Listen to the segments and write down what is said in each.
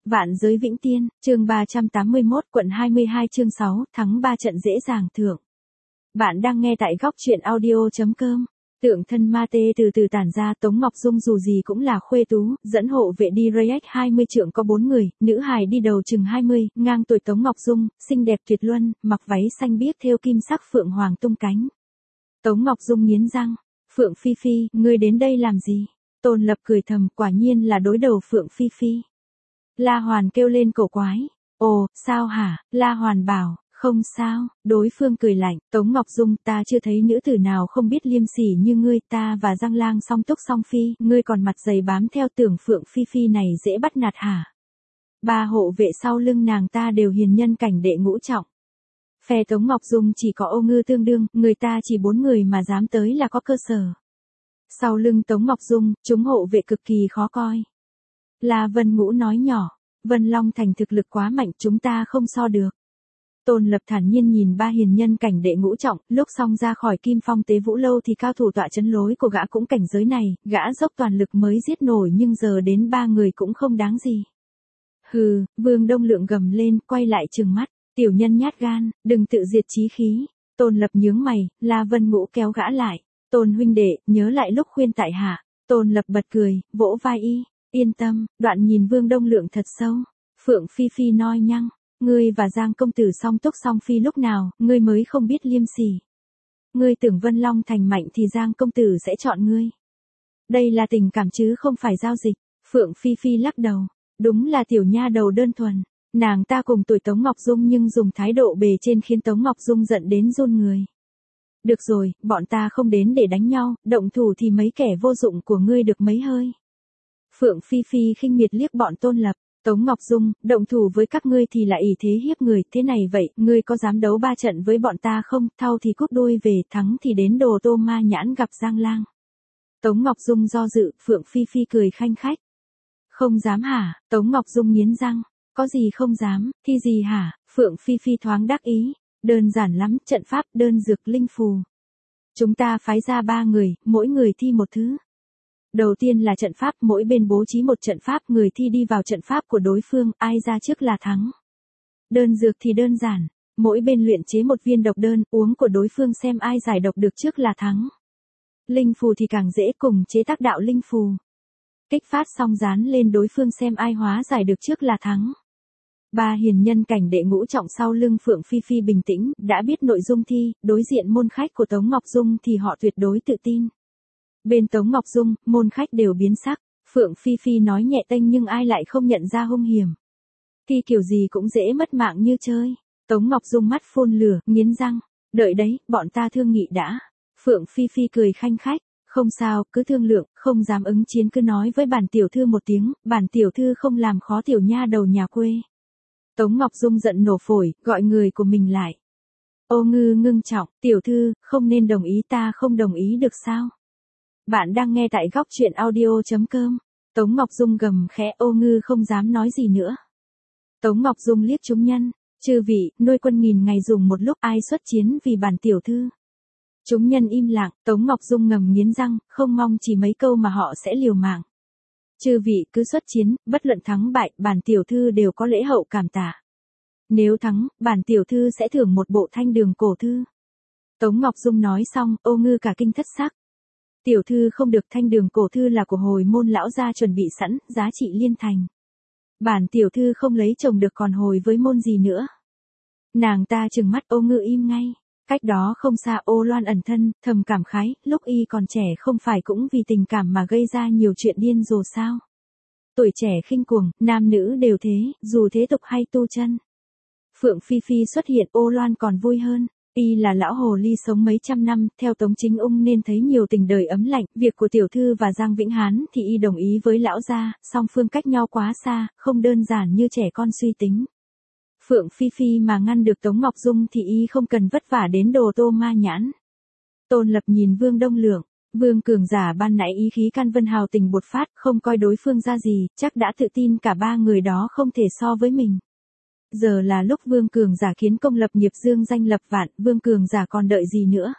Vạn giới vĩnh tiên, chương 381, quận 22 chương 6, thắng 3 trận dễ dàng thưởng. Bạn đang nghe tại góc truyện audio.com. Tượng thân ma tê từ từ tản ra. Tống Ngọc Dung dù gì cũng là khuê tú, dẫn hộ vệ đi Rayx 20 trượng có 4 người, nữ hài đi đầu chừng 20, ngang tuổi Tống Ngọc Dung, xinh đẹp tuyệt luân, mặc váy xanh biếc thêu kim sắc phượng hoàng tung cánh. Tống Ngọc Dung nghiến răng, Phượng Phi Phi, ngươi đến đây làm gì? Tôn Lập cười thầm, quả nhiên là đối đầu Phượng Phi Phi. La Hoàn kêu lên cổ quái. Ồ, sao hả? La Hoàn bảo, không sao. Đối phương cười lạnh, Tống Ngọc Dung, ta chưa thấy nữ tử nào không biết liêm sỉ như ngươi, ta và Giang Lang song túc song phi, ngươi còn mặt dày bám theo tưởng Phượng Phi Phi này dễ bắt nạt hả? Ba hộ vệ sau lưng nàng ta đều hiền nhân cảnh đệ ngũ trọng. Phe Tống Ngọc Dung chỉ có Ô Ngư tương đương, người ta chỉ 4 người mà dám tới là có cơ sở. Sau lưng Tống Ngọc Dung, chúng hộ vệ cực kỳ khó coi. La Vân Ngũ nói nhỏ, Vân Long Thành thực lực quá mạnh, chúng ta không so được. Tôn Lập thản nhiên nhìn ba hiền nhân cảnh đệ ngũ trọng, lúc xong ra khỏi Kim Phong Tế Vũ Lâu thì cao thủ tọa chấn lối của gã cũng cảnh giới này, gã dốc toàn lực mới giết nổi nhưng giờ đến 3 người cũng không đáng gì. Hừ, Vương Đông Lượng gầm lên, quay lại trừng mắt, tiểu nhân nhát gan, đừng tự diệt chí khí. Tôn Lập nhướng mày, La Vân Ngũ kéo gã lại, Tôn huynh đệ, nhớ lại lúc khuyên tại hạ. Tôn Lập bật cười, vỗ vai y. Yên tâm, đoạn nhìn Vương Đông Lượng thật sâu. Phượng Phi Phi nói nhăng, ngươi và Giang công tử song túc song phi lúc nào, ngươi mới không biết liêm sỉ. Ngươi tưởng Vân Long Thành mạnh thì Giang công tử sẽ chọn ngươi. Đây là tình cảm chứ không phải giao dịch. Phượng Phi Phi lắc đầu, đúng là tiểu nha đầu đơn thuần. Nàng ta cùng tuổi Tống Ngọc Dung nhưng dùng thái độ bề trên khiến Tống Ngọc Dung giận đến run người. Được rồi, bọn ta không đến để đánh nhau, động thủ thì mấy kẻ vô dụng của ngươi được mấy hơi. Phượng Phi Phi khinh miệt liếc bọn Tôn Lập, Tống Ngọc Dung, động thủ với các ngươi thì lại ỷ thế hiếp người, thế này vậy, ngươi có dám đấu 3 trận với bọn ta không, thau thì cút đuôi về, thắng thì đến Đồ Tô Ma Nhãn gặp Giang Lang. Tống Ngọc Dung do dự, Phượng Phi Phi cười khanh khách. Không dám hả? Tống Ngọc Dung nghiến răng, có gì không dám, thi gì hả? Phượng Phi Phi thoáng đắc ý, đơn giản lắm, trận pháp, đơn dược, linh phù. Chúng ta phái ra 3 người, mỗi người thi một thứ. Đầu tiên là trận pháp, mỗi bên bố trí một trận pháp, người thi đi vào trận pháp của đối phương, ai ra trước là thắng. Đơn dược thì đơn giản, mỗi bên luyện chế một viên độc đơn, uống của đối phương xem ai giải độc được trước là thắng. Linh phù thì càng dễ, cùng chế tác đạo linh phù. Kích phát xong dán lên đối phương xem ai hóa giải được trước là thắng. Ba hiền nhân cảnh đệ ngũ trọng sau lưng Phượng Phi Phi bình tĩnh, đã biết nội dung thi, đối diện môn khách của Tống Ngọc Dung thì họ tuyệt đối tự tin. Bên Tống Ngọc Dung, môn khách đều biến sắc, Phượng Phi Phi nói nhẹ tênh nhưng ai lại không nhận ra hung hiểm. Thi kiểu gì cũng dễ mất mạng như chơi. Tống Ngọc Dung mắt phun lửa, nghiến răng, đợi đấy, bọn ta thương nghị đã. Phượng Phi Phi cười khanh khách, không sao, cứ thương lượng, không dám ứng chiến cứ nói với bản tiểu thư một tiếng, bản tiểu thư không làm khó tiểu nha đầu nhà quê. Tống Ngọc Dung giận nổ phổi, gọi người của mình lại. Ô Ngư ngưng trọng, tiểu thư, không nên đồng ý, ta không đồng ý được sao? Bạn đang nghe tại góc truyện audio.com. Tống Ngọc Dung gầm khẽ, Ô Ngư không dám nói gì nữa. Tống Ngọc Dung liếc chúng nhân, chư vị, nuôi quân nghìn ngày dùng một lúc, ai xuất chiến vì bản tiểu thư. Chúng nhân im lặng, Tống Ngọc Dung ngầm nghiến răng, không mong chỉ mấy câu mà họ sẽ liều mạng. Chư vị cứ xuất chiến, bất luận thắng bại, bản tiểu thư đều có lễ hậu cảm tạ. Nếu thắng, bản tiểu thư sẽ thưởng một bộ thanh đường cổ thư. Tống Ngọc Dung nói xong, Ô Ngư cả kinh thất sắc. Tiểu thư không được, thanh đường cổ thư là của hồi môn lão gia chuẩn bị sẵn, giá trị liên thành. Bản tiểu thư không lấy chồng được còn hồi với môn gì nữa. Nàng ta trừng mắt, Ô Ngư im ngay. Cách đó không xa Ô Loan ẩn thân, thầm cảm khái, lúc y còn trẻ không phải cũng vì tình cảm mà gây ra nhiều chuyện điên rồ sao. Tuổi trẻ khinh cuồng, nam nữ đều thế, dù thế tục hay tu chân. Phượng Phi Phi xuất hiện, Ô Loan còn vui hơn. Y là lão hồ ly sống mấy trăm năm, theo Tống Chính Ung nên thấy nhiều tình đời ấm lạnh, việc của tiểu thư và Giang Vĩnh Hán thì y đồng ý với lão gia, song phương cách nhau quá xa, không đơn giản như trẻ con suy tính. Phượng Phi Phi mà ngăn được Tống Ngọc Dung thì y không cần vất vả đến Đồ Tô Ma Nhãn. Tôn Lập nhìn Vương Đông Lượng, Vương cường giả ban nãy ý khí can vân hào tình bột phát, không coi đối phương ra gì, chắc đã tự tin cả 3 người đó không thể so với mình. Giờ là lúc Vương cường giả kiến công lập nghiệp, dương danh lập vạn, Vương cường giả còn đợi gì nữa.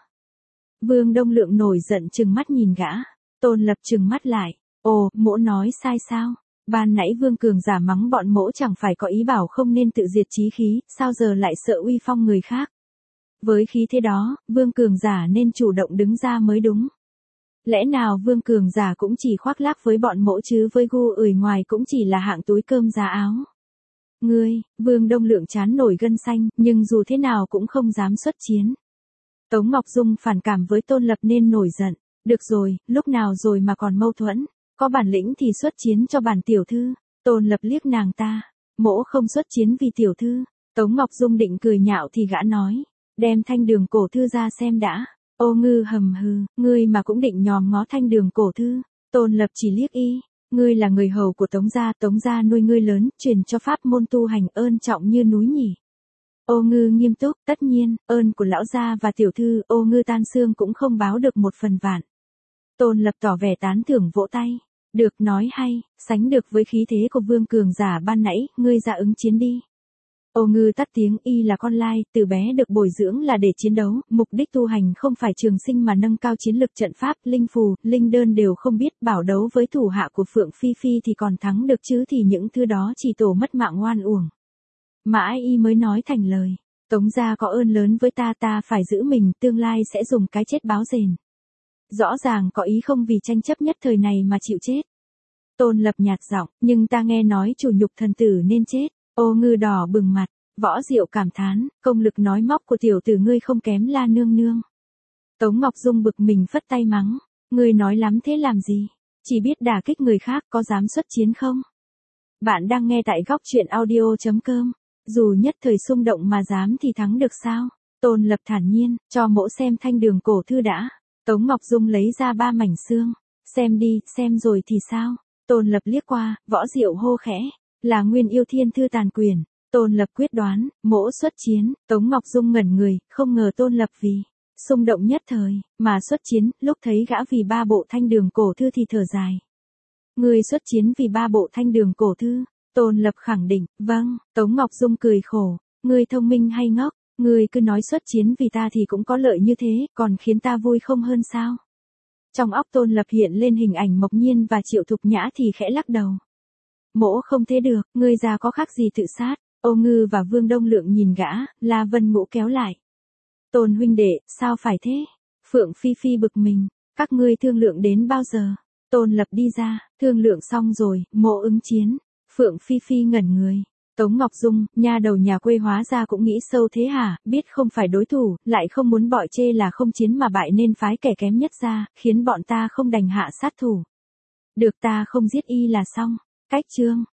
Vương Đông Lượng nổi giận trừng mắt nhìn gã, Tôn Lập trừng mắt lại, ồ, mỗ nói sai sao? Ban nãy Vương Cường giả mắng bọn mỗ chẳng phải có ý bảo không nên tự diệt chí khí, sao giờ lại sợ uy phong người khác. Với khí thế đó, Vương Cường giả nên chủ động đứng ra mới đúng. Lẽ nào Vương Cường giả cũng chỉ khoác lác với bọn mỗ chứ với gu ửi ngoài cũng chỉ là hạng túi cơm giá áo. Ngươi, Vương Đông Lượng chán nổi gân xanh, nhưng dù thế nào cũng không dám xuất chiến. Tống Ngọc Dung phản cảm với Tôn Lập nên nổi giận. Được rồi, lúc nào rồi mà còn mâu thuẫn. Có bản lĩnh thì xuất chiến cho bản tiểu thư. Tôn Lập liếc nàng ta. Mỗ không xuất chiến vì tiểu thư. Tống Ngọc Dung định cười nhạo thì gã nói. Đem thanh đường cổ thư ra xem đã. Ô Ngư hầm hừ, ngươi mà cũng định nhòm ngó thanh đường cổ thư. Tôn Lập chỉ liếc y. Ngươi là người hầu của Tống gia nuôi ngươi lớn, truyền cho pháp môn tu hành ơn trọng như núi nhỉ. Ô Ngư nghiêm túc, tất nhiên, ơn của lão gia và tiểu thư Ô Ngư tan xương cũng không báo được một phần vạn. Tôn Lập tỏ vẻ tán thưởng vỗ tay. Được, nói hay, sánh được với khí thế của Vương Cường giả ban nãy, ngươi ra ứng chiến đi. Ô Ngư tắt tiếng, y là con lai, từ bé được bồi dưỡng là để chiến đấu, mục đích tu hành không phải trường sinh mà nâng cao chiến lực trận pháp, linh phù, linh đơn đều không biết, bảo đấu với thủ hạ của Phượng Phi Phi thì còn thắng được chứ thì những thứ đó chỉ tổ mất mạng oan uổng. Mãi y mới nói thành lời, Tống gia có ơn lớn với ta phải giữ mình, tương lai sẽ dùng cái chết báo đền. Rõ ràng có ý không vì tranh chấp nhất thời này mà chịu chết. Tôn Lập nhạt giọng, nhưng ta nghe nói chủ nhục thần tử nên chết. Ô Ngư đỏ bừng mặt, Võ Diệu cảm thán, công lực nói móc của tiểu tử ngươi không kém La nương nương. Tống Ngọc Dung bực mình phất tay mắng, ngươi nói lắm thế làm gì, chỉ biết đả kích người khác có dám xuất chiến không? Bạn đang nghe tại góc truyện audio.com, dù nhất thời xung động mà dám thì thắng được sao? Tôn Lập thản nhiên, cho mỗ xem thanh đường cổ thư đã. Tống Ngọc Dung lấy ra 3 mảnh xương, xem đi, xem rồi thì sao? Tôn Lập liếc qua, Võ Diệu hô khẽ. Là Nguyên Yêu Thiên Thư tàn quyền. Tôn Lập quyết đoán, mỗ xuất chiến. Tống Ngọc Dung ngẩn người, không ngờ Tôn Lập vì xung động nhất thời mà xuất chiến, lúc thấy gã vì 3 bộ thanh đường cổ thư thì thở dài. Ngươi xuất chiến vì 3 bộ thanh đường cổ thư? Tôn Lập khẳng định, vâng. Tống Ngọc Dung cười khổ, ngươi thông minh hay ngốc, ngươi cứ nói xuất chiến vì ta thì cũng có lợi như thế, còn khiến ta vui không hơn sao? Trong óc Tôn Lập hiện lên hình ảnh Mộc Nhiên và Triệu Thục Nhã thì khẽ lắc đầu. Mỗ không thế được, ngươi già có khác gì tự sát. Ô Ngư và Vương Đông Lượng nhìn gã, La Vân Ngũ kéo lại. Tôn huynh đệ, sao phải thế? Phượng Phi Phi bực mình, các ngươi thương lượng đến bao giờ? Tôn Lập đi ra, thương lượng xong rồi, mỗ ứng chiến. Phượng Phi Phi ngẩn người. Tống Ngọc Dung, nha đầu nhà quê hóa ra cũng nghĩ sâu thế hả, biết không phải đối thủ, lại không muốn bọi chê là không chiến mà bại nên phái kẻ kém nhất ra, khiến bọn ta không đành hạ sát thủ. Được ta không giết y là xong. Cách chương